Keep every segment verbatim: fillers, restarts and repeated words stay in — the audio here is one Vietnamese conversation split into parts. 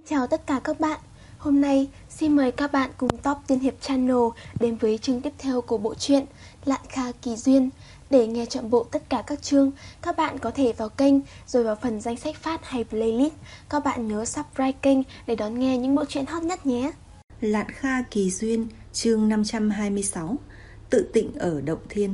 Chào tất cả các bạn. Hôm nay xin mời các bạn cùng Top Tiên Hiệp Channel đến với chương tiếp theo của bộ truyện Lạn Kha Kỳ Duyên. Để nghe trọn bộ tất cả các chương, các bạn có thể vào kênh rồi vào phần danh sách phát hay playlist. Các bạn nhớ subscribe kênh để đón nghe những bộ truyện hot nhất nhé. Lạn Kha Kỳ Duyên, chương năm trăm hai mươi sáu, Tự tịnh ở Động Thiên.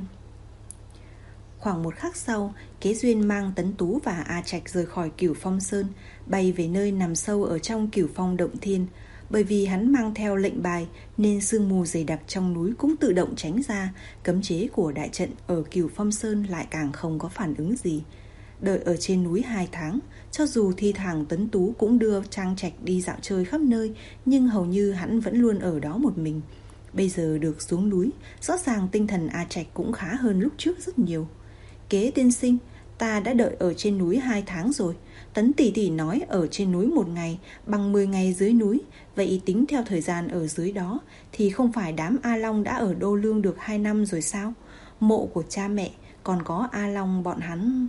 Khoảng một khắc sau, Kế Duyên mang Tấn Tú và A Trạch rời khỏi Cửu Phong Sơn, bay về nơi nằm sâu ở trong Cửu Phong Động Thiên. Bởi vì hắn mang theo lệnh bài nên sương mù dày đặc trong núi cũng tự động tránh ra, cấm chế của đại trận ở Cửu Phong Sơn lại càng không có phản ứng gì. Đợi ở trên núi hai tháng, cho dù thi thoảng Tấn Tú cũng đưa Trang Trạch đi dạo chơi khắp nơi, nhưng hầu như hắn vẫn luôn ở đó một mình. Bây giờ được xuống núi, rõ ràng tinh thần A Trạch cũng khá hơn lúc trước rất nhiều. Kế tiên sinh, ta đã đợi ở trên núi hai tháng rồi. Tấn tỷ tỷ nói ở trên núi một ngày bằng mười ngày dưới núi. Vậy tính theo thời gian ở dưới đó thì không phải đám A Long đã ở Đô Lương được hai năm rồi sao? Mộ của cha mẹ, còn có A Long bọn hắn.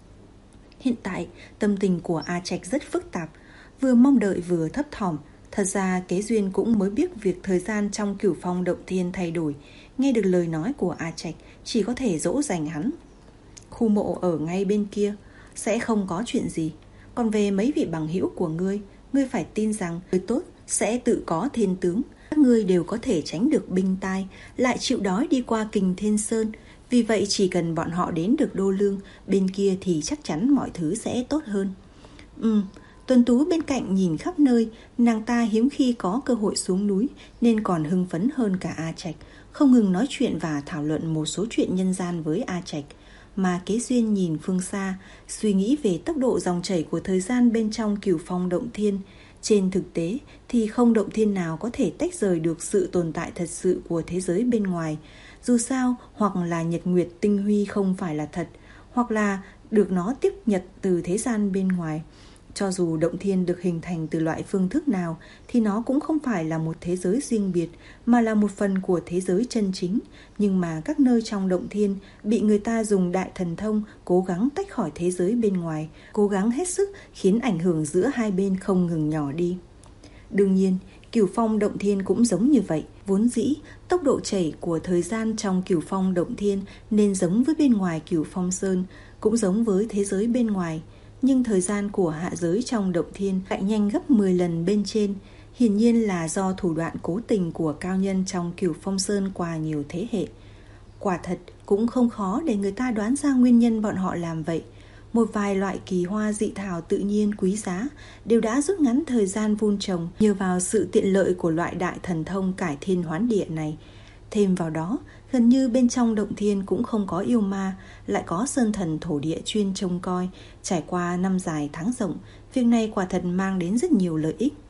Hiện tại tâm tình của A Trạch rất phức tạp, vừa mong đợi vừa thấp thỏm. Thật ra Kế Duyên cũng mới biết việc thời gian trong Cửu Phong Động Thiên thay đổi. Nghe được lời nói của A Trạch, chỉ có thể dỗ dành hắn. Khu mộ ở ngay bên kia, sẽ không có chuyện gì. Còn về mấy vị bằng hữu của ngươi, ngươi phải tin rằng người tốt sẽ tự có thiên tướng. Các ngươi đều có thể tránh được binh tai, lại chịu đói đi qua Kình Thiên Sơn. Vì vậy chỉ cần bọn họ đến được Đô Lương, bên kia thì chắc chắn mọi thứ sẽ tốt hơn. Ừ, Tuấn Tú bên cạnh nhìn khắp nơi, nàng ta hiếm khi có cơ hội xuống núi nên còn hưng phấn hơn cả A Trạch, không ngừng nói chuyện và thảo luận một số chuyện nhân gian với A Trạch. Mà Kế Duyên nhìn phương xa, suy nghĩ về tốc độ dòng chảy của thời gian bên trong Cửu Phong Động Thiên. Trên thực tế thì không động thiên nào có thể tách rời được sự tồn tại thật sự của thế giới bên ngoài. Dù sao, hoặc là nhật nguyệt tinh huy không phải là thật, hoặc là được nó tiếp nhật từ thế gian bên ngoài. Cho dù động thiên được hình thành từ loại phương thức nào thì nó cũng không phải là một thế giới riêng biệt, mà là một phần của thế giới chân chính. Nhưng mà các nơi trong động thiên bị người ta dùng đại thần thông cố gắng tách khỏi thế giới bên ngoài, cố gắng hết sức khiến ảnh hưởng giữa hai bên không ngừng nhỏ đi. Đương nhiên, Cửu Phong Động Thiên cũng giống như vậy. Vốn dĩ, tốc độ chảy của thời gian trong Cửu Phong Động Thiên nên giống với bên ngoài Cửu Phong Sơn, cũng giống với thế giới bên ngoài. Nhưng thời gian của hạ giới trong động thiên lại nhanh gấp mười lần bên trên. Hiển nhiên là do thủ đoạn cố tình của cao nhân trong Cửu Phong Sơn qua nhiều thế hệ. Quả thật cũng không khó để người ta đoán ra nguyên nhân bọn họ làm vậy. Một vài loại kỳ hoa dị thảo tự nhiên quý giá đều đã rút ngắn thời gian vun trồng nhờ vào sự tiện lợi của loại đại thần thông cải thiên hoán địa này. Thêm vào đó, gần như bên trong động thiên cũng không có yêu ma, lại có sơn thần thổ địa chuyên trông coi. Trải qua năm dài tháng rộng, việc này quả thật mang đến rất nhiều lợi ích.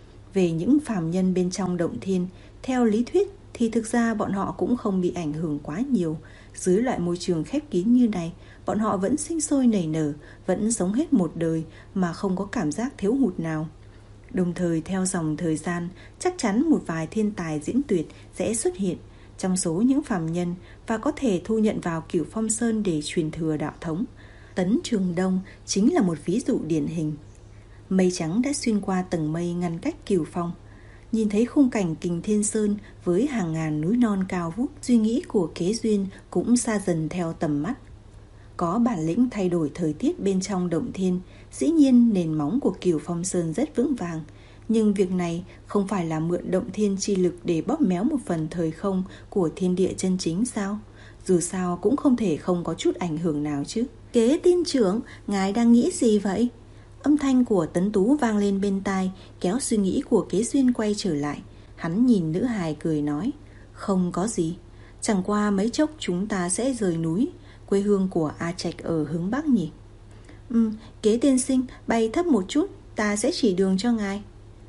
Về những phàm nhân bên trong động thiên, theo lý thuyết thì thực ra bọn họ cũng không bị ảnh hưởng quá nhiều. Dưới loại môi trường khép kín như này, bọn họ vẫn sinh sôi nảy nở, vẫn sống hết một đời mà không có cảm giác thiếu hụt nào. Đồng thời theo dòng thời gian, chắc chắn một vài thiên tài diễn tuyệt sẽ xuất hiện trong số những phàm nhân và có thể thu nhận vào Cửu Phong Sơn để truyền thừa đạo thống. Tấn Trường Đông chính là một ví dụ điển hình. Mây trắng đã xuyên qua tầng mây ngăn cách Cửu Phong. Nhìn thấy khung cảnh Kình Thiên Sơn với hàng ngàn núi non cao vút, suy nghĩ của Kế Duyên cũng xa dần theo tầm mắt. Có bản lĩnh thay đổi thời tiết bên trong động thiên, dĩ nhiên nền móng của Cửu Phong Sơn rất vững vàng. Nhưng việc này không phải là mượn động thiên chi lực để bóp méo một phần thời không của thiên địa chân chính sao? Dù sao cũng không thể không có chút ảnh hưởng nào chứ. Kế tiên trưởng, ngài đang nghĩ gì vậy? Âm thanh của Tấn Tú vang lên bên tai, kéo suy nghĩ của Kế Duyên quay trở lại. Hắn nhìn nữ hài cười nói, không có gì, chẳng qua mấy chốc chúng ta sẽ rời núi. Quê hương của A Trạch ở hướng Bắc nhỉ? Ừ, Kế tiên sinh, bay thấp một chút, ta sẽ chỉ đường cho ngài.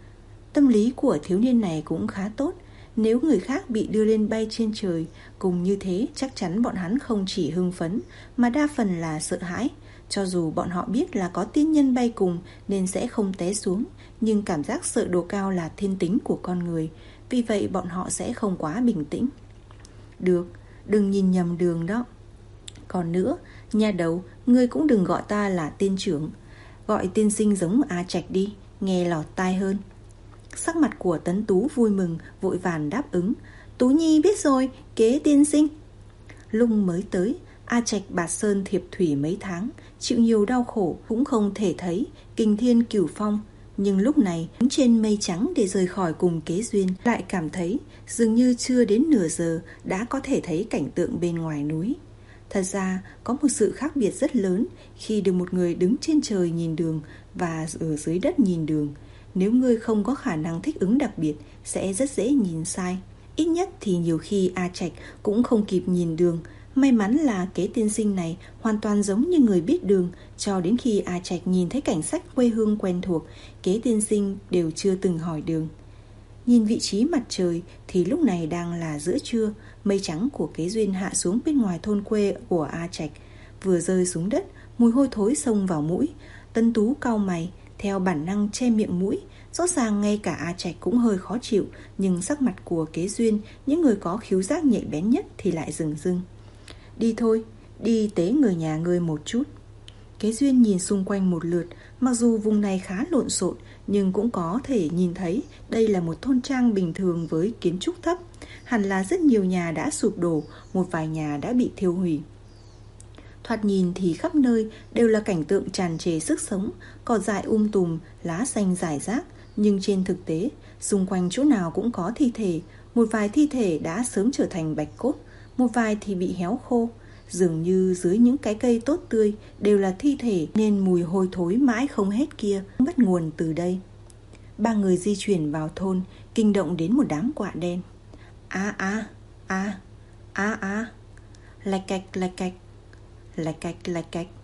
Tâm lý của thiếu niên này cũng khá tốt. Nếu người khác bị đưa lên bay trên trời cùng như thế, chắc chắn bọn hắn không chỉ hưng phấn mà đa phần là sợ hãi. Cho dù bọn họ biết là có tiên nhân bay cùng nên sẽ không té xuống, nhưng cảm giác sợ độ cao là thiên tính của con người, vì vậy bọn họ sẽ không quá bình tĩnh. Được, đừng nhìn nhầm đường đó. Còn nữa, nha đầu, ngươi cũng đừng gọi ta là tiên trưởng, gọi tiên sinh giống A Trạch đi. nghe lọt tai hơn. Sắc mặt của Tấn Tú vui mừng, vội vàng đáp ứng. Tú Nhi biết rồi, Kế tiên sinh. Lúc mới tới, A Trạch bạt sơn thiệp thủy mấy tháng, chịu nhiều đau khổ cũng không thể thấy kình thiên cửu phong. Nhưng lúc này đứng trên mây trắng để rời khỏi cùng Kế Duyên, lại cảm thấy dường như chưa đến nửa giờ đã có thể thấy cảnh tượng bên ngoài núi. Thật ra có một sự khác biệt rất lớn khi được một người đứng trên trời nhìn đường và ở dưới đất nhìn đường. Nếu ngươi không có khả năng thích ứng đặc biệt sẽ rất dễ nhìn sai. Ít nhất thì nhiều khi A Trạch cũng không kịp nhìn đường. May mắn là Kế tiên sinh này hoàn toàn giống như người biết đường. Cho đến khi A Trạch nhìn thấy cảnh sắc quê hương quen thuộc, Kế tiên sinh đều chưa từng hỏi đường. Nhìn vị trí mặt trời thì lúc này đang là giữa trưa. Mây trắng của Kế Duyên hạ xuống bên ngoài thôn quê của A Trạch. Vừa rơi xuống đất, mùi hôi thối xông vào mũi. Tân Tú cau mày, theo bản năng che miệng mũi. Rõ ràng ngay cả A Trạch cũng hơi khó chịu, nhưng sắc mặt của Kế Duyên, những người có khiếu giác nhạy bén nhất thì lại rừng rưng. Đi thôi, đi tế người nhà ngươi một chút. Kế Duyên nhìn xung quanh một lượt. Mặc dù vùng này khá lộn xộn, nhưng cũng có thể nhìn thấy đây là một thôn trang bình thường với kiến trúc thấp. Hẳn là rất nhiều nhà đã sụp đổ, một vài nhà đã bị thiêu hủy. Thoạt nhìn thì khắp nơi đều là cảnh tượng tràn trề sức sống, cỏ dại um tùm, lá xanh rải rác. Nhưng trên thực tế, xung quanh chỗ nào cũng có thi thể. Một vài thi thể đã sớm trở thành bạch cốt, một vài thì bị héo khô. Dường như dưới những cái cây tốt tươi đều là thi thể, nên mùi hôi thối mãi không hết kia bắt nguồn từ đây. Ba người di chuyển vào thôn, kinh động đến một đám quạ đen. A a a a a, lạch cạch lạch cạch, lạch cạch lạch cạch.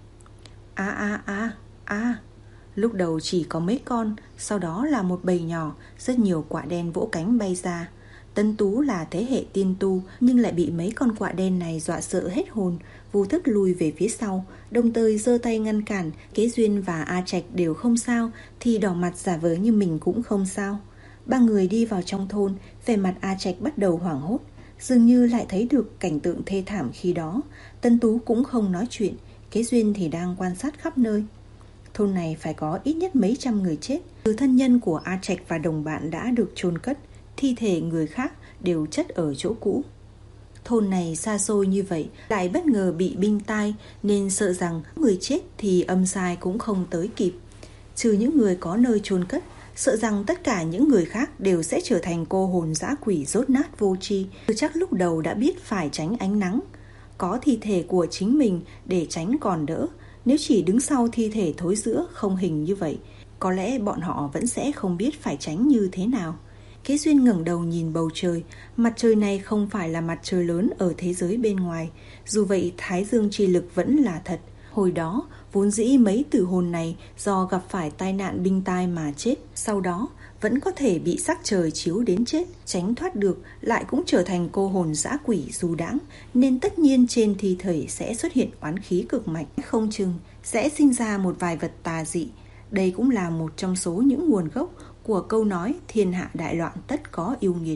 A a a a. Lúc đầu chỉ có mấy con, sau đó là một bầy nhỏ, rất nhiều quạ đen vỗ cánh bay ra. Tân Tú là thế hệ tiên tu, nhưng lại bị mấy con quạ đen này dọa sợ hết hồn, vô thức lùi về phía sau, đồng thời giơ tay ngăn cản. Kế Duyên và A Trạch đều không sao, thì đỏ mặt giả vờ như mình cũng không sao. Ba người đi vào trong thôn, vẻ mặt A Trạch bắt đầu hoảng hốt, dường như lại thấy được cảnh tượng thê thảm khi đó. Tân Tú cũng không nói chuyện, Kế Duyên thì đang quan sát khắp nơi. Thôn này phải có ít nhất mấy trăm người chết. Từ thân nhân của A Trạch và đồng bạn đã được chôn cất, thi thể người khác đều chất ở chỗ cũ. Thôn này xa xôi như vậy, lại bất ngờ bị binh tai, nên sợ rằng người chết thì âm sai cũng không tới kịp. Trừ những người có nơi chôn cất, sợ rằng tất cả những người khác đều sẽ trở thành cô hồn dã quỷ dốt nát vô tri. Chắc lúc đầu đã biết phải tránh ánh nắng, có thi thể của chính mình để tránh còn đỡ. Nếu chỉ đứng sau thi thể thối rữa không hình như vậy, có lẽ bọn họ vẫn sẽ không biết phải tránh như thế nào. Kế Duyên ngẩng đầu nhìn bầu trời. Mặt trời này không phải là mặt trời lớn ở thế giới bên ngoài. Dù vậy thái dương chi lực vẫn là thật. Hồi đó vốn dĩ mấy tử hồn này do gặp phải tai nạn binh tai mà chết, sau đó vẫn có thể bị sắc trời chiếu đến chết, tránh thoát được, lại cũng trở thành cô hồn dã quỷ du đãng, nên tất nhiên trên thi thể sẽ xuất hiện oán khí cực mạnh, không chừng sẽ sinh ra một vài vật tà dị. Đây cũng là một trong số những nguồn gốc của câu nói thiên hạ đại loạn tất có yêu nghiệt.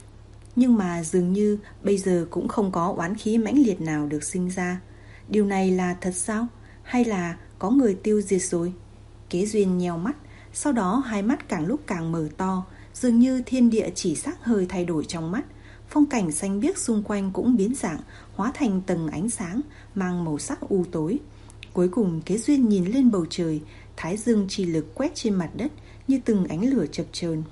Nhưng mà dường như bây giờ cũng không có oán khí mãnh liệt nào được sinh ra. Điều này là thật sao? Hay là có người tiêu diệt rồi? Kế Duyên nheo mắt, sau đó hai mắt càng lúc càng mở to, dường như thiên địa chỉ sắc hơi thay đổi trong mắt. Phong cảnh xanh biếc xung quanh cũng biến dạng, hóa thành tầng ánh sáng mang màu sắc u tối. Cuối cùng Kế Duyên nhìn lên bầu trời, thái dương chi lực quét trên mặt đất như từng ánh lửa chập chờn.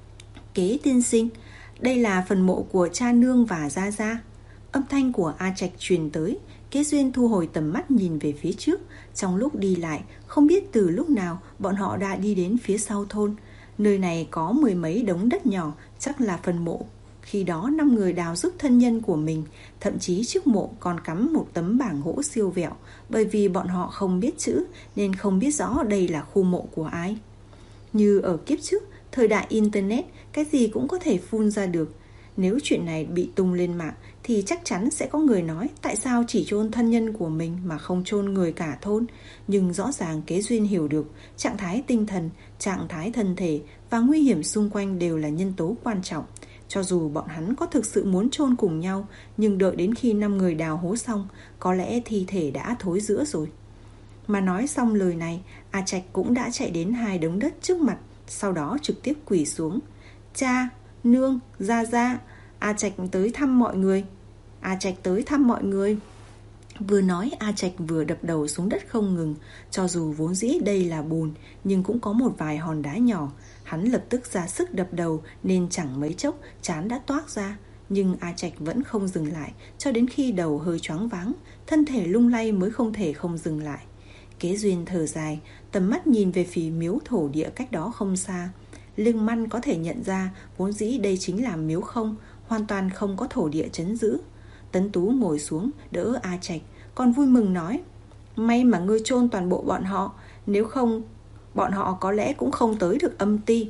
Kế tiên sinh, đây là phần mộ của cha nương và gia gia. Âm thanh của A Trạch truyền tới. Kế Duyên thu hồi tầm mắt nhìn về phía trước. Trong lúc đi lại, không biết từ lúc nào bọn họ đã đi đến phía sau thôn. Nơi này có mười mấy đống đất nhỏ, chắc là phần mộ. Khi đó năm người đào giúp thân nhân của mình. Thậm chí trước mộ còn cắm một tấm bảng gỗ siêu vẹo. Bởi vì bọn họ không biết chữ nên không biết rõ đây là khu mộ của ai. Như ở kiếp trước, thời đại internet, cái gì cũng có thể phun ra được. Nếu chuyện này bị tung lên mạng thì chắc chắn sẽ có người nói tại sao chỉ chôn thân nhân của mình mà không chôn người cả thôn. Nhưng rõ ràng Kế Duyên hiểu được trạng thái tinh thần, trạng thái thân thể và nguy hiểm xung quanh đều là nhân tố quan trọng. Cho dù bọn hắn có thực sự muốn chôn cùng nhau, nhưng đợi đến khi năm người đào hố xong, có lẽ thi thể đã thối rữa rồi. Mà nói xong lời này, A Trạch cũng đã chạy đến hai đống đất trước mặt, sau đó trực tiếp quỳ xuống. Cha, nương, gia gia, A Trạch tới thăm mọi người. A Trạch tới thăm mọi người. Vừa nói A Trạch vừa đập đầu xuống đất không ngừng. Cho dù vốn dĩ đây là bùn, nhưng cũng có một vài hòn đá nhỏ. Hắn lập tức ra sức đập đầu, nên chẳng mấy chốc trán đã toác ra. Nhưng A Trạch vẫn không dừng lại, cho đến khi đầu hơi choáng váng, thân thể lung lay mới không thể không dừng lại. Kế Duyên thở dài, tầm mắt nhìn về phía miếu thổ địa cách đó không xa. Lương Măn có thể nhận ra vốn dĩ đây chính là miếu không, hoàn toàn không có thổ địa trấn giữ. Tấn Tú ngồi xuống đỡ A Trạch, còn vui mừng nói: May mà ngươi chôn toàn bộ bọn họ, nếu không bọn họ có lẽ cũng không tới được âm ti.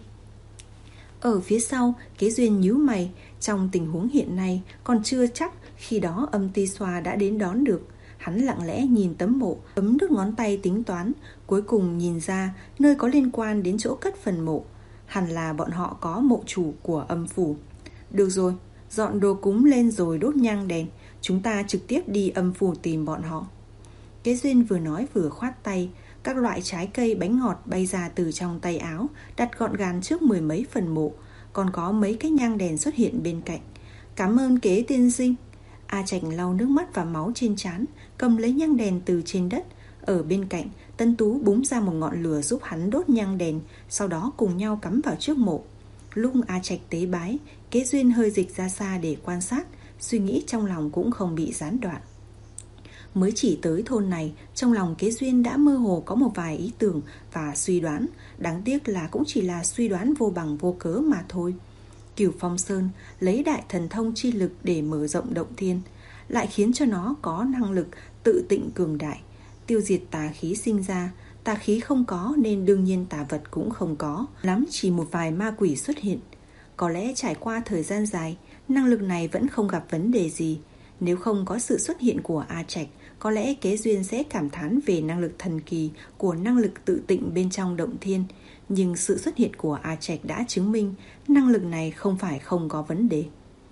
Ở phía sau, Kế Duyên nhíu mày. Trong tình huống hiện nay, còn chưa chắc khi đó âm ti xoa đã đến đón được. Hắn lặng lẽ nhìn tấm mộ, bấm đốt ngón tay tính toán, cuối cùng nhìn ra nơi có liên quan đến chỗ cất phần mộ. Hẳn là bọn họ có mộ chủ của âm phủ. Được rồi, dọn đồ cúng lên rồi đốt nhang đèn, chúng ta trực tiếp đi âm phủ tìm bọn họ. Kế Duyên vừa nói vừa khoát tay, các loại trái cây bánh ngọt bay ra từ trong tay áo, đặt gọn gàng trước mười mấy phần mộ, còn có mấy cái nhang đèn xuất hiện bên cạnh. Cảm ơn Kế tiên sinh. A Trạch lau nước mắt và máu trên trán, cầm lấy nhang đèn từ trên đất. Ở bên cạnh, Tân Tú búng ra một ngọn lửa giúp hắn đốt nhang đèn, sau đó cùng nhau cắm vào trước mộ. Lúc A Trạch tế bái, Kế Duyên hơi dịch ra xa để quan sát, suy nghĩ trong lòng cũng không bị gián đoạn. Mới chỉ tới thôn này, trong lòng Kế Duyên đã mơ hồ có một vài ý tưởng và suy đoán. Đáng tiếc là cũng chỉ là suy đoán vô bằng vô cớ mà thôi. Cửu Phong Sơn lấy đại thần thông chi lực để mở rộng động thiên, lại khiến cho nó có năng lực tự tịnh cường đại, tiêu diệt tà khí sinh ra. Tà khí không có nên đương nhiên tà vật cũng không có, lắm chỉ một vài ma quỷ xuất hiện. Có lẽ trải qua thời gian dài, năng lực này vẫn không gặp vấn đề gì. Nếu không có sự xuất hiện của A Trạch, có lẽ Kế Duyên sẽ cảm thán về năng lực thần kỳ của năng lực tự tịnh bên trong động thiên. Nhưng sự xuất hiện của A Trạch đã chứng minh năng lực này không phải không có vấn đề.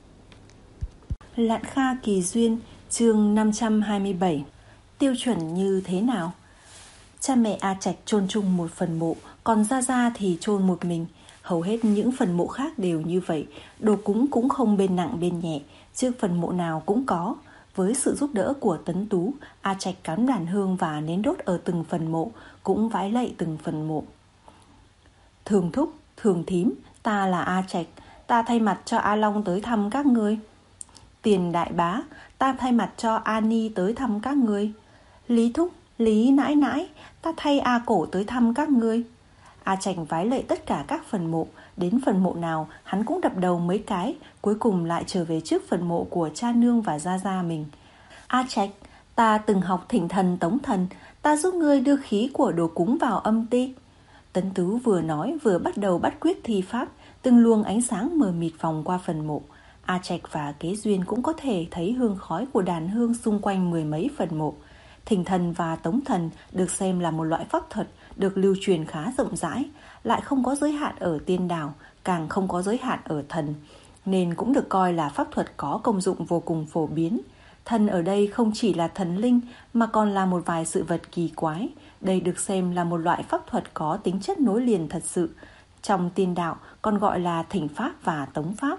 Lạn Kha Kỳ Duyên, chương năm trăm hai mươi bảy. Tiêu chuẩn như thế nào? Cha mẹ A Trạch chôn chung một phần mộ, còn Gia Gia thì chôn một mình. Hầu hết những phần mộ khác đều như vậy, đồ cúng cũng không bên nặng bên nhẹ, trước phần mộ nào cũng có. Với sự giúp đỡ của Tấn Tú, A Trạch cắm đàn hương và nến đốt ở từng phần mộ, cũng vái lạy từng phần mộ. Thường thúc, thường thím, ta là A Trạch, ta thay mặt cho A Long tới thăm các ngươi. Tiền đại bá, ta thay mặt cho A Ni tới thăm các ngươi. Lý thúc, Lý nãi nãi, ta thay A Cổ tới thăm các ngươi. A Trạch vái lạy tất cả các phần mộ, đến phần mộ nào hắn cũng đập đầu mấy cái, cuối cùng lại trở về trước phần mộ của cha nương và gia gia mình. A Trạch, ta từng học thỉnh thần tống thần, ta giúp ngươi đưa khí của đồ cúng vào âm ti. Tấn Tứ vừa nói vừa bắt đầu bắt quyết thi pháp, từng luồng ánh sáng mờ mịt vòng qua phần mộ. A Trạch và Kế Duyên cũng có thể thấy hương khói của đàn hương xung quanh mười mấy phần mộ. Thỉnh thần và tống thần được xem là một loại pháp thuật được lưu truyền khá rộng rãi, lại không có giới hạn ở tiên đảo, càng không có giới hạn ở thần, nên cũng được coi là pháp thuật có công dụng vô cùng phổ biến. Thần ở đây không chỉ là thần linh mà còn là một vài sự vật kỳ quái. Đây được xem là một loại pháp thuật có tính chất nối liền thật sự. Trong tiên đạo còn gọi là thỉnh pháp và tống pháp.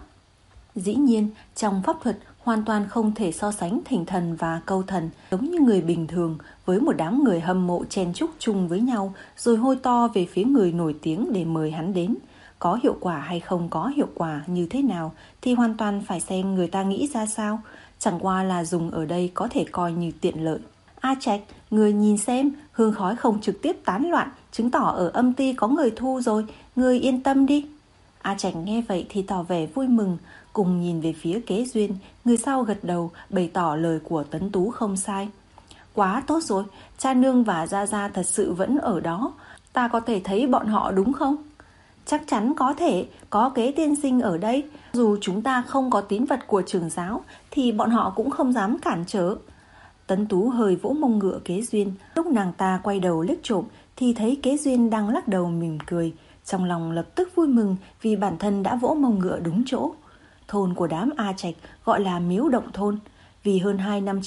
Dĩ nhiên, trong pháp thuật hoàn toàn không thể so sánh thỉnh thần và câu thần, giống như người bình thường với một đám người hâm mộ chen chúc chung với nhau rồi hôi to về phía người nổi tiếng để mời hắn đến. Có hiệu quả hay không có hiệu quả như thế nào thì hoàn toàn phải xem người ta nghĩ ra sao, chẳng qua là dùng ở đây có thể coi như tiện lợi. A Trạch, người nhìn xem, hương khói không trực tiếp tán loạn, chứng tỏ ở âm ti có người thu rồi, người yên tâm đi. A Trạch nghe vậy thì tỏ vẻ vui mừng, cùng nhìn về phía Kế Duyên, người sau gật đầu bày tỏ lời của Tấn Tú không sai. Quá tốt rồi, cha nương và gia gia thật sự vẫn ở đó, ta có thể thấy bọn họ đúng không? Chắc chắn có thể, có Kế tiên sinh ở đây, dù chúng ta không có tín vật của trưởng giáo thì bọn họ cũng không dám cản trở. Tấn Tú hơi vỗ mông ngựa Kế Duyên, lúc nàng ta quay đầu liếc trộm thì thấy Kế Duyên đang lắc đầu mỉm cười, trong lòng lập tức vui mừng vì bản thân đã vỗ mông ngựa đúng chỗ. Thôn của đám A Trạch gọi là Miếu Động Thôn, vì hơn hai năm trước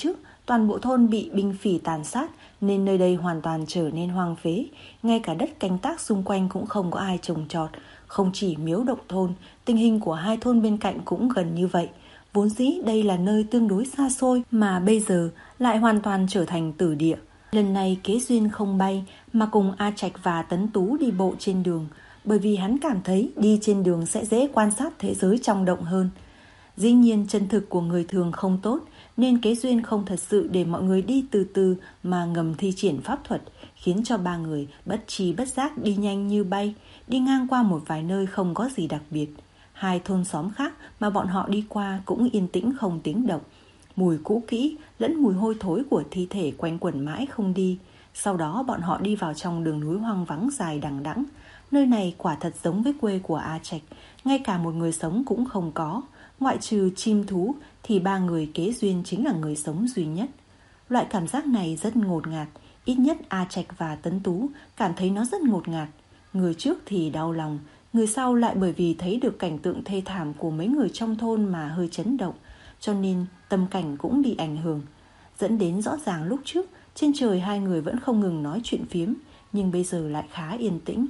Toàn bộ thôn bị binh phỉ tàn sát nên nơi đây hoàn toàn trở nên hoang phế. Ngay cả đất canh tác xung quanh cũng không có ai trồng trọt. Không chỉ Miếu Động thôn, tình hình của hai thôn bên cạnh cũng gần như vậy. Vốn dĩ đây là nơi tương đối xa xôi mà bây giờ lại hoàn toàn trở thành tử địa. Lần này Kế Duyên không bay mà cùng A Trạch và Tấn Tú đi bộ trên đường, bởi vì hắn cảm thấy đi trên đường sẽ dễ quan sát thế giới trong động hơn. Dĩ nhiên chân thực của người thường không tốt, nên Kế Duyên không thật sự để mọi người đi từ từ mà ngầm thi triển pháp thuật, khiến cho ba người bất tri bất giác đi nhanh như bay, đi ngang qua một vài nơi không có gì đặc biệt. Hai thôn xóm khác mà bọn họ đi qua cũng yên tĩnh không tiếng động. Mùi cũ kỹ lẫn mùi hôi thối của thi thể quanh quẩn mãi không đi. Sau đó bọn họ đi vào trong đường núi hoang vắng dài đằng đẵng. Nơi này quả thật giống với quê của A Trạch, ngay cả một người sống cũng không có. Ngoại trừ chim thú thì ba người Kế Duyên chính là người sống duy nhất. Loại cảm giác này rất ngột ngạt, ít nhất A Trạch và Tấn Tú cảm thấy nó rất ngột ngạt. Người trước thì đau lòng, người sau lại bởi vì thấy được cảnh tượng thê thảm của mấy người trong thôn mà hơi chấn động, cho nên tâm cảnh cũng bị ảnh hưởng. Dẫn đến rõ ràng lúc trước trên trời hai người vẫn không ngừng nói chuyện phiếm, nhưng bây giờ lại khá yên tĩnh.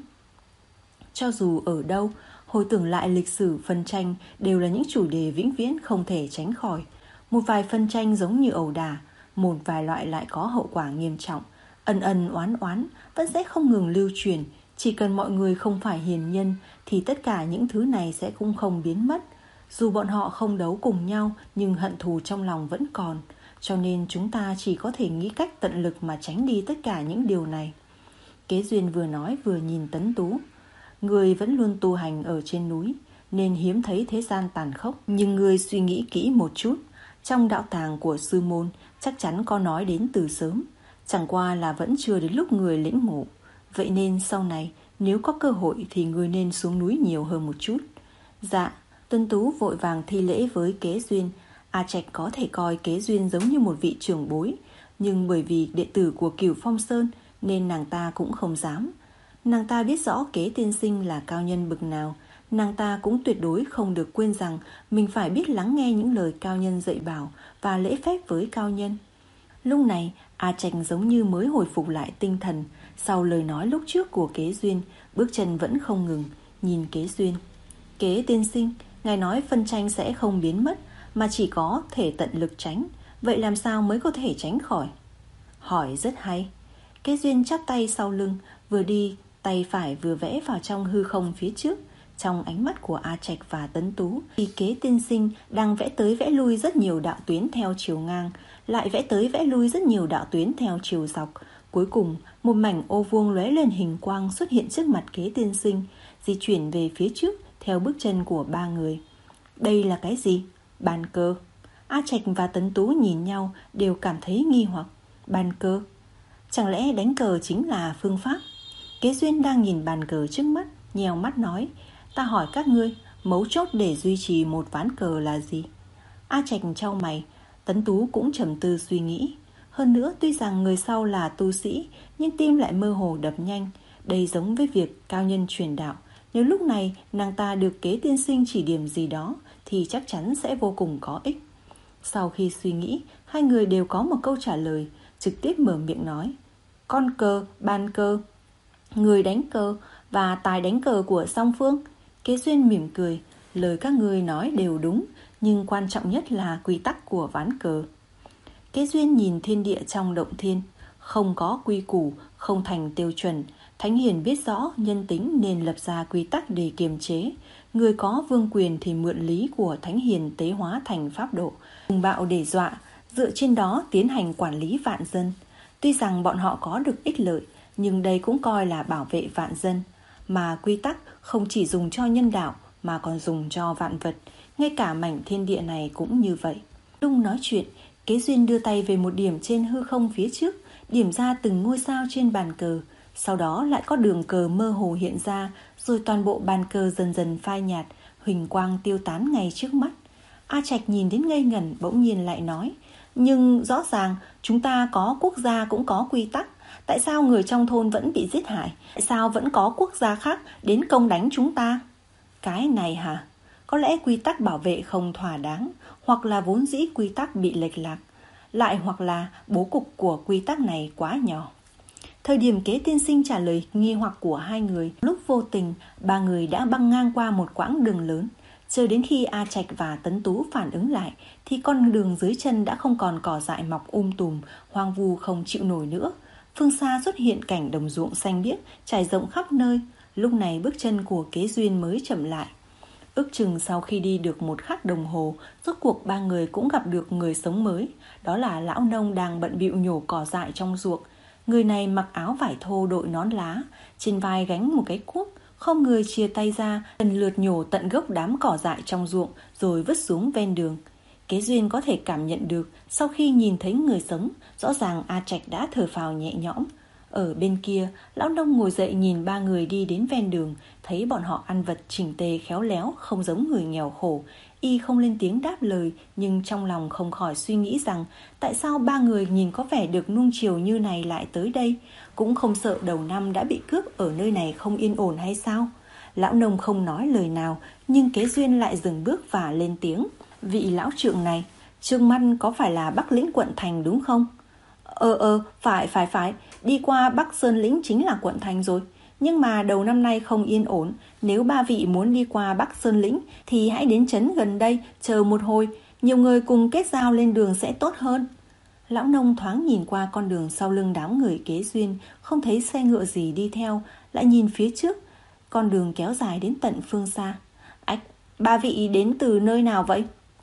Cho dù ở đâu, hồi tưởng lại lịch sử phân tranh đều là những chủ đề vĩnh viễn không thể tránh khỏi. Một vài phân tranh giống như ẩu đả, một vài loại lại có hậu quả nghiêm trọng. Ân ân oán oán vẫn sẽ không ngừng lưu truyền. Chỉ cần mọi người không phải hiền nhân thì tất cả những thứ này sẽ cũng không biến mất. Dù bọn họ không đấu cùng nhau nhưng hận thù trong lòng vẫn còn. Cho nên chúng ta chỉ có thể nghĩ cách tận lực mà tránh đi tất cả những điều này. Kế Duyên vừa nói vừa nhìn Tấn Tú. Người vẫn luôn tu hành ở trên núi nên hiếm thấy thế gian tàn khốc. Nhưng người suy nghĩ kỹ một chút, trong đạo tàng của sư môn chắc chắn có nói đến từ sớm. Chẳng qua là vẫn chưa đến lúc người lĩnh ngộ. Vậy nên sau này nếu có cơ hội thì người nên xuống núi nhiều hơn một chút. Dạ. Tấn Tú vội vàng thi lễ với Kế Duyên. A Trạch có thể coi Kế Duyên giống như một vị trưởng bối, nhưng bởi vì đệ tử của Cửu Phong Sơn nên nàng ta cũng không dám. Nàng ta biết rõ Kế tiên sinh là cao nhân bực nào. Nàng ta cũng tuyệt đối không được quên rằng mình phải biết lắng nghe những lời cao nhân dạy bảo và lễ phép với cao nhân. Lúc này A Trạch giống như mới hồi phục lại tinh thần. Sau lời nói lúc trước của Kế Duyên, bước chân vẫn không ngừng, nhìn Kế Duyên. Kế tiên sinh, ngài nói phân tranh sẽ không biến mất, mà chỉ có thể tận lực tránh. Vậy làm sao mới có thể tránh khỏi? Hỏi rất hay. Kế Duyên chắp tay sau lưng, vừa đi, tay phải vừa vẽ vào trong hư không phía trước. Trong ánh mắt của A Trạch và Tấn Tú thì Kế tiên sinh đang vẽ tới vẽ lui rất nhiều đạo tuyến theo chiều ngang, lại vẽ tới vẽ lui rất nhiều đạo tuyến theo chiều dọc. Cuối cùng một mảnh ô vuông lóe lên hình quang xuất hiện trước mặt Kế tiên sinh, di chuyển về phía trước theo bước chân của ba người. Đây là cái gì? Bàn cờ. A Trạch và Tấn Tú nhìn nhau đều cảm thấy nghi hoặc. Bàn cờ? Chẳng lẽ đánh cờ chính là phương pháp? Kế Duyên đang nhìn bàn cờ trước mắt, nhèo mắt nói, ta hỏi các ngươi, mấu chốt để duy trì một ván cờ là gì? A Trạch chau mày. Tấn Tú cũng trầm tư suy nghĩ. Hơn nữa tuy rằng người sau là tu sĩ, nhưng tim lại mơ hồ đập nhanh. Đây giống với việc cao nhân truyền đạo. Nếu lúc này nàng ta được Kế tiên sinh chỉ điểm gì đó thì chắc chắn sẽ vô cùng có ích. Sau khi suy nghĩ, hai người đều có một câu trả lời, trực tiếp mở miệng nói. Con cờ, bàn cờ, người đánh cờ và tài đánh cờ của song phương. Kế Duyên mỉm cười. Lời các ngươi nói đều đúng, nhưng quan trọng nhất là quy tắc của ván cờ. Kế Duyên nhìn thiên địa trong động thiên. Không có quy củ, không thành tiêu chuẩn. Thánh hiền biết rõ nhân tính nên lập ra quy tắc để kiềm chế. Người có vương quyền thì mượn lý của thánh hiền tế hóa thành pháp độ, dùng bạo để dọa, dựa trên đó tiến hành quản lý vạn dân. Tuy rằng bọn họ có được ích lợi, nhưng đây cũng coi là bảo vệ vạn dân. Mà quy tắc không chỉ dùng cho nhân đạo mà còn dùng cho vạn vật, ngay cả mảnh thiên địa này cũng như vậy. Lúc nói chuyện, Kế Duyên đưa tay về một điểm trên hư không phía trước, điểm ra từng ngôi sao trên bàn cờ. Sau đó lại có đường cờ mơ hồ hiện ra, rồi toàn bộ bàn cờ dần dần phai nhạt, huỳnh quang tiêu tán ngay trước mắt. A Trạch nhìn đến ngây ngẩn, bỗng nhiên lại nói, nhưng rõ ràng chúng ta có quốc gia cũng có quy tắc. Tại sao người trong thôn vẫn bị giết hại? Tại sao vẫn có quốc gia khác đến công đánh chúng ta? Cái này hả? Có lẽ quy tắc bảo vệ không thỏa đáng, hoặc là vốn dĩ quy tắc bị lệch lạc. lại hoặc là bố cục của quy tắc này quá nhỏ. Thời điểm Kế tiên sinh trả lời nghi hoặc của hai người, lúc vô tình, ba người đã băng ngang qua một quãng đường lớn. Chờ đến khi A Trạch và Tấn Tú phản ứng lại, thì con đường dưới chân đã không còn cỏ dại mọc um tùm, hoang vu không chịu nổi nữa. Phương xa xuất hiện cảnh đồng ruộng xanh biếc, trải rộng khắp nơi. Lúc này bước chân của Kế Duyên mới chậm lại. Ước chừng sau khi đi được một khắc đồng hồ, rốt cuộc ba người cũng gặp được người sống mới. Đó là lão nông đang bận bịu nhổ cỏ dại trong ruộng. Người này mặc áo vải thô đội nón lá, trên vai gánh một cái cuốc, không người chia tay ra, lần lượt nhổ tận gốc đám cỏ dại trong ruộng rồi vứt xuống ven đường. Kế Duyên có thể cảm nhận được, sau khi nhìn thấy người sống, rõ ràng A Trạch đã thở phào nhẹ nhõm. Ở bên kia, lão nông ngồi dậy nhìn ba người đi đến ven đường, thấy bọn họ ăn vật chỉnh tề khéo léo, không giống người nghèo khổ. Y không lên tiếng đáp lời, nhưng trong lòng không khỏi suy nghĩ rằng tại sao ba người nhìn có vẻ được nuông chiều như này lại tới đây, cũng không sợ đầu năm đã bị cướp ở nơi này không yên ổn hay sao? Lão nông không nói lời nào, nhưng Kế Duyên lại dừng bước và lên tiếng. Vị lão trượng này, Trương mắt có phải là Bắc Lĩnh quận thành đúng không? Ờ ờ, phải phải phải, đi qua Bắc Sơn Lĩnh chính là quận thành rồi. Nhưng mà đầu năm nay không yên ổn, nếu ba vị muốn đi qua Bắc Sơn Lĩnh thì hãy đến trấn gần đây chờ một hồi, nhiều người cùng kết giao lên đường sẽ tốt hơn. Lão nông thoáng nhìn qua con đường sau lưng đám người Kế Duyên, không thấy xe ngựa gì đi theo, lại nhìn phía trước, con đường kéo dài đến tận phương xa. Ách, ba vị đến từ nơi nào vậy?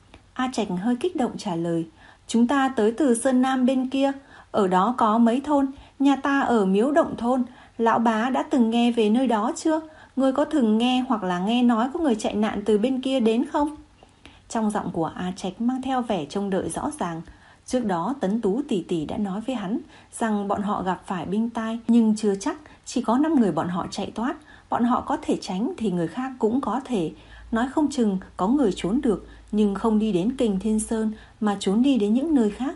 A Trạch hơi kích động trả lời. Chúng ta tới từ Sơn Nam bên kia, ở đó có mấy thôn, nhà ta ở Miếu Động thôn. Lão bá đã từng nghe về nơi đó chưa? Người có từng nghe hoặc là nghe nói có người chạy nạn từ bên kia đến không? Trong giọng của A Trạch mang theo vẻ trông đợi rõ ràng. Trước đó Tấn Tú tỷ tỷ đã nói với hắn rằng bọn họ gặp phải binh tai, nhưng chưa chắc, chỉ có năm người bọn họ chạy thoát. Bọn họ có thể tránh thì người khác cũng có thể. Nói không chừng có người trốn được, nhưng không đi đến Kình Thiên Sơn mà trốn đi đến những nơi khác.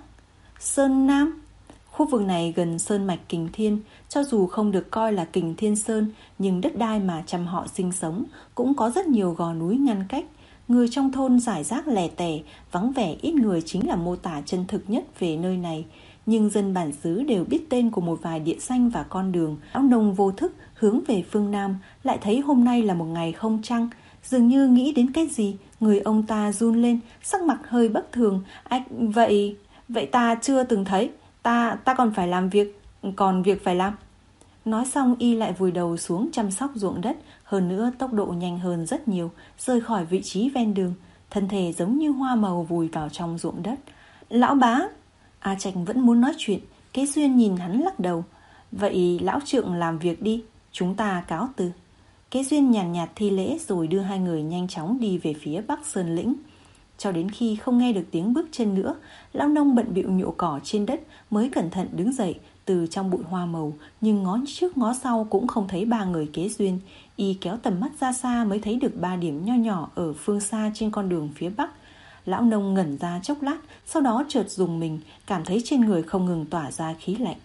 Sơn Nam, khu vực này gần Sơn Mạch Kình Thiên, cho dù không được coi là Kình Thiên Sơn, nhưng đất đai mà trăm họ sinh sống cũng có rất nhiều gò núi ngăn cách. Người trong thôn rải rác lẻ tẻ, vắng vẻ ít người chính là mô tả chân thực nhất về nơi này. Nhưng dân bản xứ đều biết tên của một vài địa danh và con đường. Lão nông vô thức hướng về phương Nam, lại thấy hôm nay là một ngày không trăng. Dường như nghĩ đến cái gì, người ông ta run lên, sắc mặt hơi bất thường. Ách, vậy, vậy ta chưa từng thấy, ta, ta còn phải làm việc, còn việc phải làm. Nói xong y lại vùi đầu xuống chăm sóc ruộng đất, hơn nữa tốc độ nhanh hơn rất nhiều, rời khỏi vị trí ven đường, thân thể giống như hoa màu vùi vào trong ruộng đất. Lão bá! A Trạch vẫn muốn nói chuyện, Kế Duyên nhìn hắn lắc đầu. Vậy lão trượng làm việc đi, chúng ta cáo từ. Kế Duyên nhàn nhạt, nhạt thi lễ rồi đưa hai người nhanh chóng đi về phía Bắc Sơn Lĩnh. Cho đến khi không nghe được tiếng bước chân nữa, lão nông bận bịu nhổ cỏ trên đất mới cẩn thận đứng dậy từ trong bụi hoa màu, nhưng ngó trước ngó sau cũng không thấy ba người Kế Duyên. Y kéo tầm mắt ra xa mới thấy được ba điểm nho nhỏ ở phương xa trên con đường phía Bắc. Lão nông ngẩn ra chốc lát, sau đó chợt rùng mình, cảm thấy trên người không ngừng tỏa ra khí lạnh.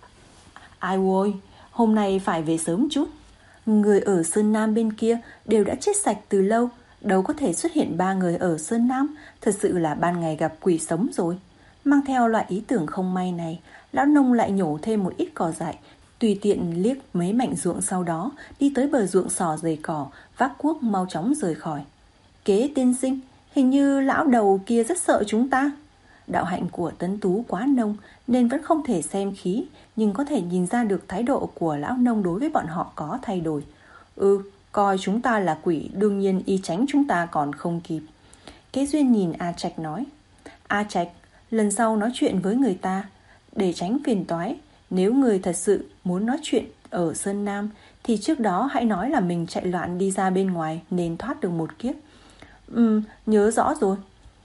Ai ôi, hôm nay phải về sớm chút. Người ở Sơn Nam bên kia đều đã chết sạch từ lâu, đâu có thể xuất hiện ba người ở Sơn Nam, thật sự là ban ngày gặp quỷ sống rồi. Mang theo loại ý tưởng không may này, lão nông lại nhổ thêm một ít cỏ dại, tùy tiện liếc mấy mảnh ruộng, sau đó đi tới bờ ruộng sò dày cỏ, vác cuốc mau chóng rời khỏi. Kế tiên sinh, hình như lão đầu kia rất sợ chúng ta. Đạo hạnh của Tấn Tú quá nông nên vẫn không thể xem khí, nhưng có thể nhìn ra được thái độ của lão nông đối với bọn họ có thay đổi. Ừ, coi chúng ta là quỷ, đương nhiên y tránh chúng ta còn không kịp. Kế Duyên nhìn A Trạch nói. A Trạch, lần sau nói chuyện với người ta, để tránh phiền toái, nếu người thật sự muốn nói chuyện ở Sơn Nam thì trước đó hãy nói là mình chạy loạn đi ra bên ngoài nên thoát được một kiếp. Ừ, nhớ rõ rồi.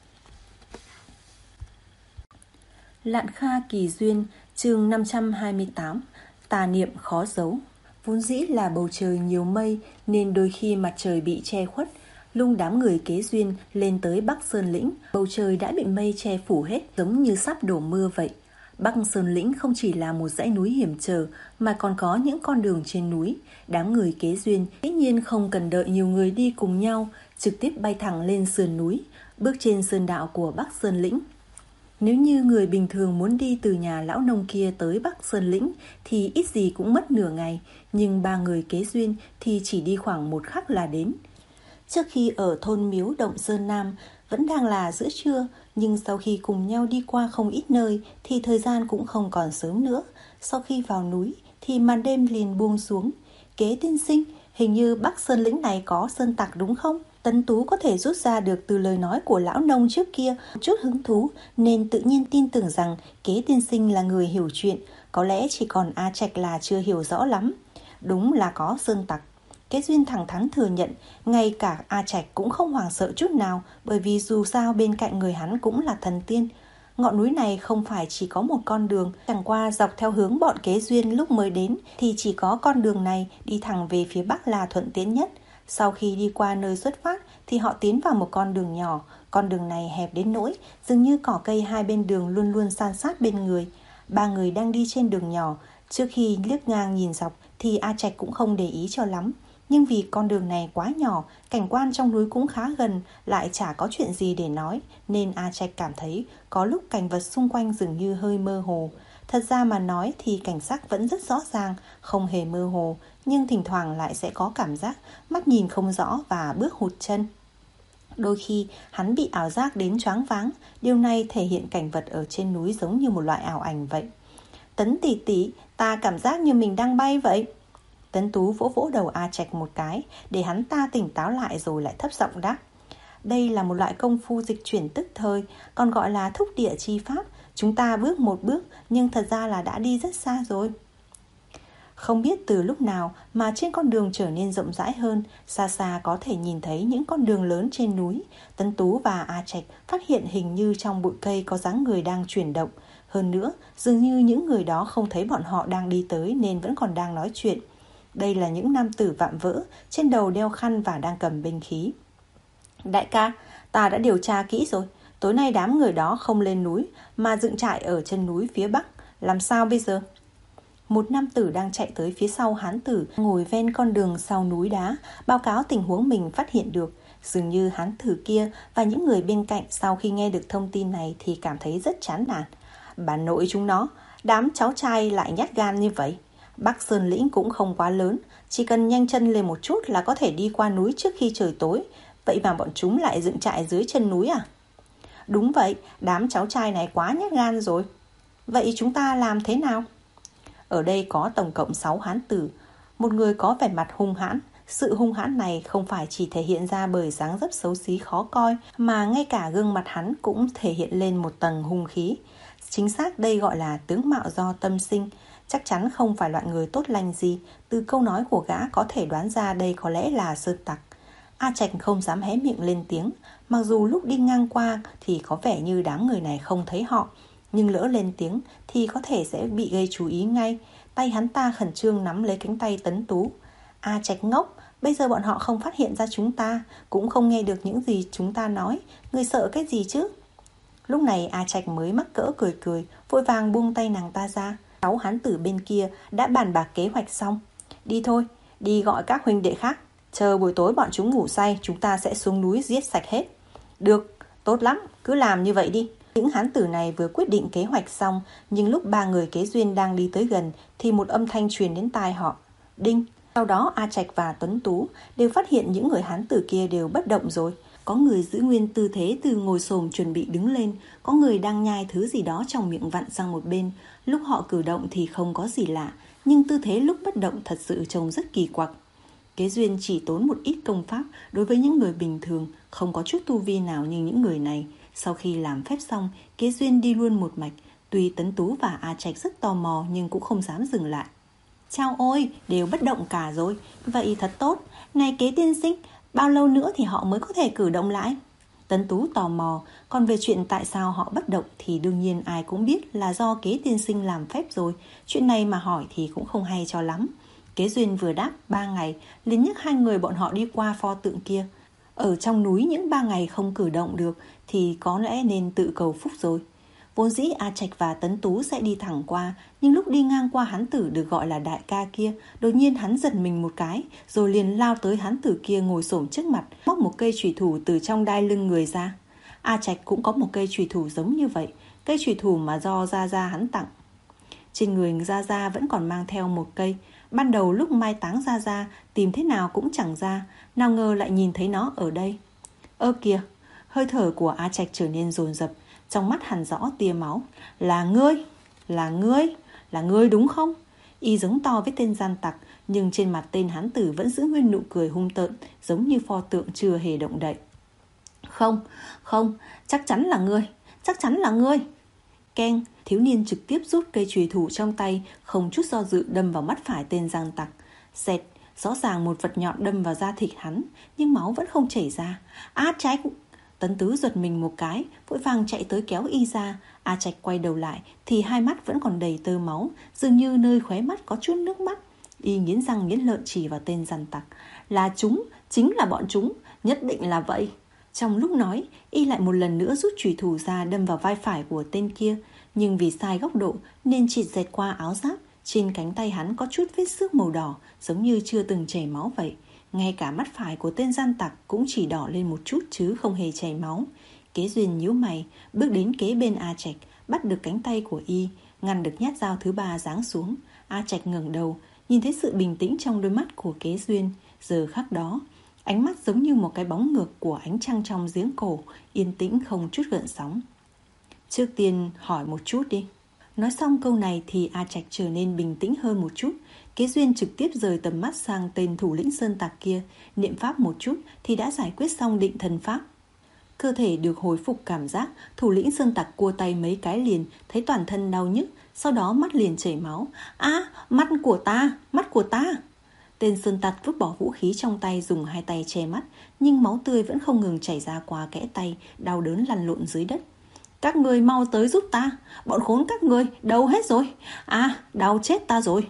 Lạn Kha Kỳ Duyên, chương năm trăm hai mươi tám, tà niệm khó giấu. Vốn dĩ là bầu trời nhiều mây nên đôi khi mặt trời bị che khuất. Lung đám người Kế Duyên lên tới Bắc Sơn Lĩnh, bầu trời đã bị mây che phủ hết, giống như sắp đổ mưa vậy. Bắc Sơn Lĩnh không chỉ là một dãy núi hiểm trở mà còn có những con đường trên núi. Đám người Kế Duyên dĩ nhiên không cần đợi nhiều người đi cùng nhau, trực tiếp bay thẳng lên sườn núi, bước trên sơn đạo của Bắc Sơn Lĩnh. Nếu như người bình thường muốn đi từ nhà lão nông kia tới Bắc Sơn Lĩnh thì ít gì cũng mất nửa ngày, nhưng ba người kế duyên thì chỉ đi khoảng một khắc là đến. Trước khi ở thôn Miếu Động Sơn Nam vẫn đang là giữa trưa, nhưng sau khi cùng nhau đi qua không ít nơi thì thời gian cũng không còn sớm nữa. Sau khi vào núi thì màn đêm liền buông xuống. Kế tiên sinh, hình như Bắc Sơn Lĩnh này có sơn tặc đúng không? Tấn Tú có thể rút ra được từ lời nói của lão nông trước kia một chút hứng thú, nên tự nhiên tin tưởng rằng Kế tiên sinh là người hiểu chuyện. Có lẽ chỉ còn A Trạch là chưa hiểu rõ lắm. Đúng là có sơn tặc. Kế duyên thẳng thắn thừa nhận, ngay cả A Trạch cũng không hoảng sợ chút nào, bởi vì dù sao bên cạnh người hắn cũng là thần tiên. Ngọn núi này không phải chỉ có một con đường, chẳng qua dọc theo hướng bọn Kế duyên lúc mới đến thì chỉ có con đường này đi thẳng về phía bắc là thuận tiện nhất. Sau khi đi qua nơi xuất phát thì họ tiến vào một con đường nhỏ. Con đường này hẹp đến nỗi dường như cỏ cây hai bên đường luôn luôn san sát bên người. Ba người đang đi trên đường nhỏ. Trước khi liếc ngang nhìn dọc thì A Trạch cũng không để ý cho lắm. Nhưng vì con đường này quá nhỏ, cảnh quan trong núi cũng khá gần, lại chả có chuyện gì để nói, nên A Trạch cảm thấy có lúc cảnh vật xung quanh dường như hơi mơ hồ. Thật ra mà nói thì cảnh sắc vẫn rất rõ ràng, không hề mơ hồ, nhưng thỉnh thoảng lại sẽ có cảm giác mắt nhìn không rõ và bước hụt chân. Đôi khi hắn bị ảo giác đến choáng váng, điều này thể hiện cảnh vật ở trên núi giống như một loại ảo ảnh vậy. Tấn tỷ tỷ, ta cảm giác như mình đang bay vậy. Tấn Tú vỗ vỗ đầu A Trạch một cái để hắn ta tỉnh táo lại rồi lại thấp giọng đáp. Đây là một loại công phu dịch chuyển tức thời, còn gọi là thúc địa chi pháp. Chúng ta bước một bước nhưng thật ra là đã đi rất xa rồi. Không biết từ lúc nào mà trên con đường trở nên rộng rãi hơn, xa xa có thể nhìn thấy những con đường lớn trên núi. Tấn Tú và A Trạch phát hiện hình như trong bụi cây có dáng người đang chuyển động. Hơn nữa, dường như những người đó không thấy bọn họ đang đi tới nên vẫn còn đang nói chuyện. Đây là những nam tử vạm vỡ, trên đầu đeo khăn và đang cầm binh khí. Đại ca, ta đã điều tra kỹ rồi. Tối nay đám người đó không lên núi mà dựng trại ở chân núi phía bắc. Làm sao bây giờ? Một nam tử đang chạy tới phía sau hán tử, ngồi ven con đường sau núi đá, báo cáo tình huống mình phát hiện được. Dường như hán tử kia và những người bên cạnh sau khi nghe được thông tin này thì cảm thấy rất chán nản. Bà nội chúng nó, đám cháu trai lại nhát gan như vậy. Bắc Sơn Lĩnh cũng không quá lớn, chỉ cần nhanh chân lên một chút là có thể đi qua núi trước khi trời tối. Vậy mà bọn chúng lại dựng trại dưới chân núi à? Đúng vậy, đám cháu trai này quá nhát gan rồi. Vậy chúng ta làm thế nào? Ở đây có tổng cộng sáu hán tử. Một người có vẻ mặt hung hãn. Sự hung hãn này không phải chỉ thể hiện ra bởi dáng dấp xấu xí khó coi, mà ngay cả gương mặt hắn cũng thể hiện lên một tầng hung khí. Chính xác đây gọi là tướng mạo do tâm sinh. Chắc chắn không phải loại người tốt lành gì. Từ câu nói của gã có thể đoán ra đây có lẽ là sơn tặc. A Trạch không dám hé miệng lên tiếng. Mặc dù lúc đi ngang qua thì có vẻ như đám người này không thấy họ, nhưng lỡ lên tiếng thì có thể sẽ bị gây chú ý ngay. Tay hắn ta khẩn trương nắm lấy cánh tay Tấn Tú. A Trạch ngốc, bây giờ bọn họ không phát hiện ra chúng ta, cũng không nghe được những gì chúng ta nói. Người sợ cái gì chứ? Lúc này A Trạch mới mắc cỡ cười cười, vội vàng buông tay nàng ta ra. Sáu hán tử bên kia đã bàn bạc kế hoạch xong. Đi thôi, đi gọi các huynh đệ khác. Chờ buổi tối bọn chúng ngủ say, chúng ta sẽ xuống núi giết sạch hết. Được, tốt lắm, cứ làm như vậy đi. Những hán tử này vừa quyết định kế hoạch xong, nhưng lúc ba người kế duyên đang đi tới gần thì một âm thanh truyền đến tai họ. Đinh. Sau đó A Trạch và Tuấn Tú đều phát hiện những người hán tử kia đều bất động rồi. Có người giữ nguyên tư thế từ ngồi xổm chuẩn bị đứng lên, có người đang nhai thứ gì đó trong miệng vặn sang một bên. Lúc họ cử động thì không có gì lạ, nhưng tư thế lúc bất động thật sự trông rất kỳ quặc. Kế duyên chỉ tốn một ít công pháp đối với những người bình thường, không có chút tu vi nào như những người này. Sau khi làm phép xong, Kế duyên đi luôn một mạch. Tuy Tấn Tú và A Trạch rất tò mò nhưng cũng không dám dừng lại. Chao ôi, đều bất động cả rồi. Vậy thật tốt. Này Kế tiên sinh, bao lâu nữa thì họ mới có thể cử động lại? Tấn Tú tò mò. Còn về chuyện tại sao họ bất động thì đương nhiên ai cũng biết là do Kế tiên sinh làm phép rồi. Chuyện này mà hỏi thì cũng không hay cho lắm. Kế duyên vừa đáp ba ngày, liền nhắc hai người bọn họ đi qua pho tượng kia. Ở trong núi những ba ngày không cử động được thì có lẽ nên tự cầu phúc rồi. Vốn dĩ A Trạch và Tấn Tú sẽ đi thẳng qua, nhưng lúc đi ngang qua hán tử được gọi là đại ca kia, đột nhiên hắn giật mình một cái, rồi liền lao tới hán tử kia ngồi xổm trước mặt, móc một cây chùy thủ từ trong đai lưng người ra. A Trạch cũng có một cây chùy thủ giống như vậy, cây chùy thủ mà do Gia Gia hắn tặng. Trên người Gia Gia vẫn còn mang theo một cây. Ban đầu lúc mai táng Gia Gia tìm thế nào cũng chẳng ra, nào ngờ lại nhìn thấy nó ở đây. Ơ kìa! Hơi thở của A Trạch trở nên dồn dập, trong mắt hằn rõ tia máu. Là ngươi! Là ngươi! Là ngươi đúng không? Y giống to với tên gian tặc, nhưng trên mặt tên hán tử vẫn giữ nguyên nụ cười hung tợn, giống như pho tượng chưa hề động đậy. Không, không, chắc chắn là ngươi, chắc chắn là ngươi. Keng, thiếu niên trực tiếp rút cây chùy thủ trong tay, không chút do dự đâm vào mắt phải tên gian tặc. Xẹt, rõ ràng một vật nhọn đâm vào da thịt hắn, nhưng máu vẫn không chảy ra. A Trạch! Tấn Tứ giật mình một cái, vội vàng chạy tới kéo y ra. A Trạch quay đầu lại thì hai mắt vẫn còn đầy tơ máu, dường như nơi khóe mắt có chút nước mắt. Y nghiến răng nghiến lợi chỉ vào tên gian tặc. Là chúng, chính là bọn chúng, nhất định là vậy. Trong lúc nói, y lại một lần nữa rút chùy thủ ra đâm vào vai phải của tên kia, nhưng vì sai góc độ nên chỉ dẹt qua áo giáp. Trên cánh tay hắn có chút vết xước màu đỏ, giống như chưa từng chảy máu vậy. Ngay cả mắt phải của tên gian tặc cũng chỉ đỏ lên một chút chứ không hề chảy máu. Kế Duyên nhíu mày, bước đến kế bên A Trạch, bắt được cánh tay của y, ngăn được nhát dao thứ ba giáng xuống. A Trạch ngẩng đầu, nhìn thấy sự bình tĩnh trong đôi mắt của Kế Duyên. Giờ khắc đó, ánh mắt giống như một cái bóng ngược của ánh trăng trong giếng cổ, yên tĩnh không chút gợn sóng. Trước tiên hỏi một chút đi. Nói xong câu này thì A Trạch trở nên bình tĩnh hơn một chút. Kế Duyên trực tiếp rời tầm mắt sang tên thủ lĩnh sơn tặc kia, niệm pháp một chút thì đã giải quyết xong định thần pháp. Cơ thể được hồi phục cảm giác, thủ lĩnh sơn tặc cua tay mấy cái liền, thấy toàn thân đau nhức, sau đó mắt liền chảy máu. À, mắt của ta, mắt của ta! Tên sơn tặc vứt bỏ vũ khí trong tay, dùng hai tay che mắt, nhưng máu tươi vẫn không ngừng chảy ra qua kẽ tay, đau đớn lăn lộn dưới đất. Các người mau tới giúp ta, bọn khốn các người, đâu hết rồi? À, đau chết ta rồi!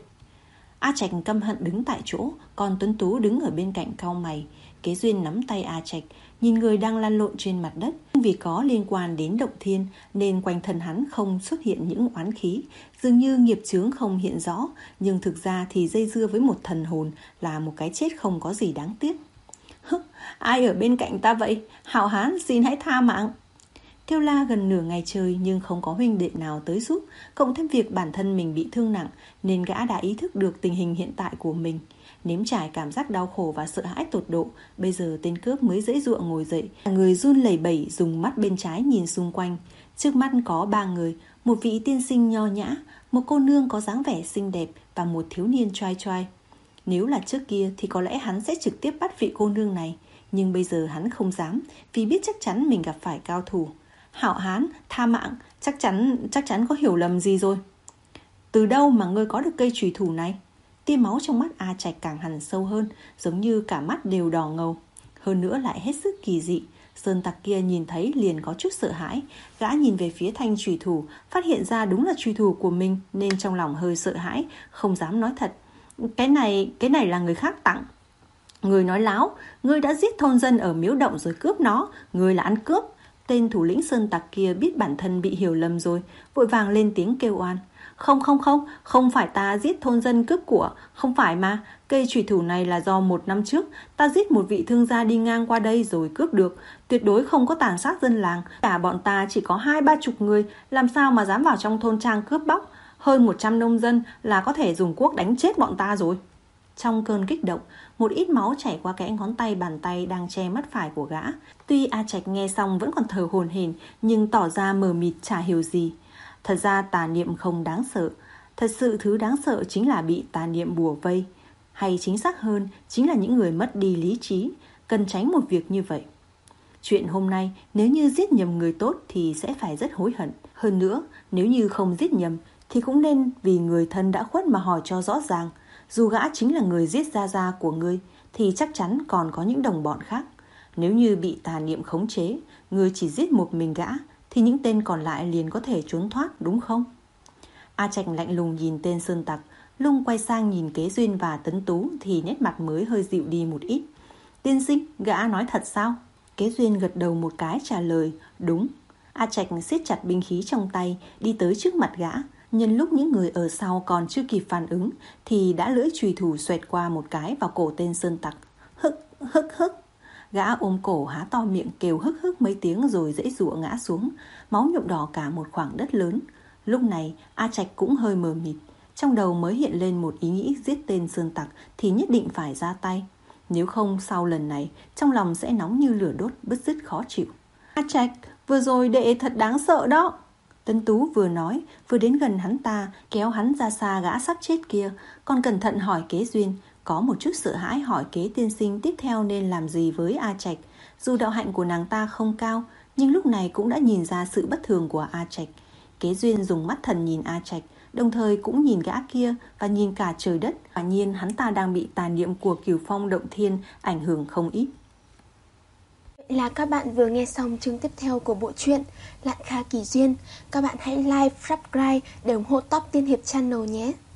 A Trạch căm hận đứng tại chỗ, còn Tuấn Tú đứng ở bên cạnh cau mày. Kế Duyên nắm tay A Trạch, nhìn người đang lăn lộn trên mặt đất. Vì có liên quan đến động thiên nên quanh thân hắn không xuất hiện những oán khí, dường như nghiệp chướng không hiện rõ, nhưng thực ra thì dây dưa với một thần hồn là một cái chết không có gì đáng tiếc. Hức, ai ở bên cạnh ta vậy? Hảo hán, xin hãy tha mạng! Kêu la gần nửa ngày trời nhưng không có huynh đệ nào tới giúp, cộng thêm việc bản thân mình bị thương nặng nên gã đã ý thức được tình hình hiện tại của mình. Nếm trải cảm giác đau khổ và sợ hãi tột độ, bây giờ tên cướp mới dễ dụa ngồi dậy. Người run lẩy bẩy dùng mắt bên trái nhìn xung quanh. Trước mắt có ba người, một vị tiên sinh nho nhã, một cô nương có dáng vẻ xinh đẹp và một thiếu niên choai choai. Nếu là trước kia thì có lẽ hắn sẽ trực tiếp bắt vị cô nương này, nhưng bây giờ hắn không dám vì biết chắc chắn mình gặp phải cao thủ. Hảo hán, tha mạng, chắc chắn chắc chắn có hiểu lầm gì rồi. Từ đâu mà ngươi có được cây chùy thủ này? Tia máu trong mắt A Trạch càng hằn sâu hơn, giống như cả mắt đều đỏ ngầu. Hơn nữa lại hết sức kỳ dị. Sơn tặc kia nhìn thấy liền có chút sợ hãi. Gã nhìn về phía thanh chùy thủ, phát hiện ra đúng là chùy thủ của mình, nên trong lòng hơi sợ hãi, không dám nói thật. Cái này, cái này là người khác tặng. Người nói láo, ngươi đã giết thôn dân ở miếu động rồi cướp nó, ngươi là ăn cướp. Tên thủ lĩnh sơn tặc kia biết bản thân bị hiểu lầm rồi, vội vàng lên tiếng kêu oan. Không không không, không phải ta giết thôn dân cướp của, không phải mà, cây chùy thủ này là do một năm trước ta giết một vị thương gia đi ngang qua đây rồi cướp được, tuyệt đối không có tàn sát dân làng, cả bọn ta chỉ có hai ba chục người, làm sao mà dám vào trong thôn trang cướp bóc, hơn một trăm nông dân là có thể dùng cuốc đánh chết bọn ta rồi. Trong cơn kích động, một ít máu chảy qua kẽ ngón tay bàn tay đang che mắt phải của gã. Tuy A Trạch nghe xong vẫn còn thở hổn hển, nhưng tỏ ra mờ mịt chả hiểu gì. Thật ra tà niệm không đáng sợ. Thật sự thứ đáng sợ chính là bị tà niệm bùa vây. Hay chính xác hơn, chính là những người mất đi lý trí, cần tránh một việc như vậy. Chuyện hôm nay, nếu như giết nhầm người tốt thì sẽ phải rất hối hận. Hơn nữa, nếu như không giết nhầm thì cũng nên vì người thân đã khuất mà hỏi cho rõ ràng. Dù gã chính là người giết Gia Gia của ngươi thì chắc chắn còn có những đồng bọn khác. Nếu như bị tà niệm khống chế, ngươi chỉ giết một mình gã thì những tên còn lại liền có thể trốn thoát, đúng không? A Trạch lạnh lùng nhìn tên sơn tặc, lung quay sang nhìn Kế Duyên và Tấn Tú thì nét mặt mới hơi dịu đi một ít. Tiên sinh, gã nói thật sao? Kế Duyên gật đầu một cái trả lời, đúng. A Trạch siết chặt binh khí trong tay, đi tới trước mặt gã. Nhân lúc những người ở sau còn chưa kịp phản ứng thì đã lưỡi chùy thủ xoẹt qua một cái vào cổ tên sơn tặc. Hức, hức, hức. Gã ôm cổ há to miệng kêu hức hức mấy tiếng rồi giãy giụa ngã xuống, máu nhuộm đỏ cả một khoảng đất lớn. Lúc này A Trạch cũng hơi mờ mịt, trong đầu mới hiện lên một ý nghĩ giết tên sơn tặc thì nhất định phải ra tay. Nếu không sau lần này trong lòng sẽ nóng như lửa đốt, bứt rứt khó chịu. A Trạch, vừa rồi đệ thật đáng sợ đó. Tấn Tú vừa nói vừa đến gần hắn ta, kéo hắn ra xa gã sắp chết kia, còn cẩn thận hỏi Kế Duyên, có một chút sợ hãi hỏi Kế tiên sinh tiếp theo nên làm gì với A Trạch. Dù đạo hạnh của nàng ta không cao, nhưng lúc này cũng đã nhìn ra sự bất thường của A Trạch. Kế Duyên dùng mắt thần nhìn A Trạch, đồng thời cũng nhìn gã kia và nhìn cả trời đất. Quả nhiên hắn ta đang bị tà niệm của Cửu Phong Động Thiên ảnh hưởng không ít. Vậy là các bạn vừa nghe xong chương tiếp theo của bộ truyện Lạn Kha Kỳ Duyên. Các bạn hãy like, subscribe để ủng hộ Top Tiên Hiệp Channel nhé.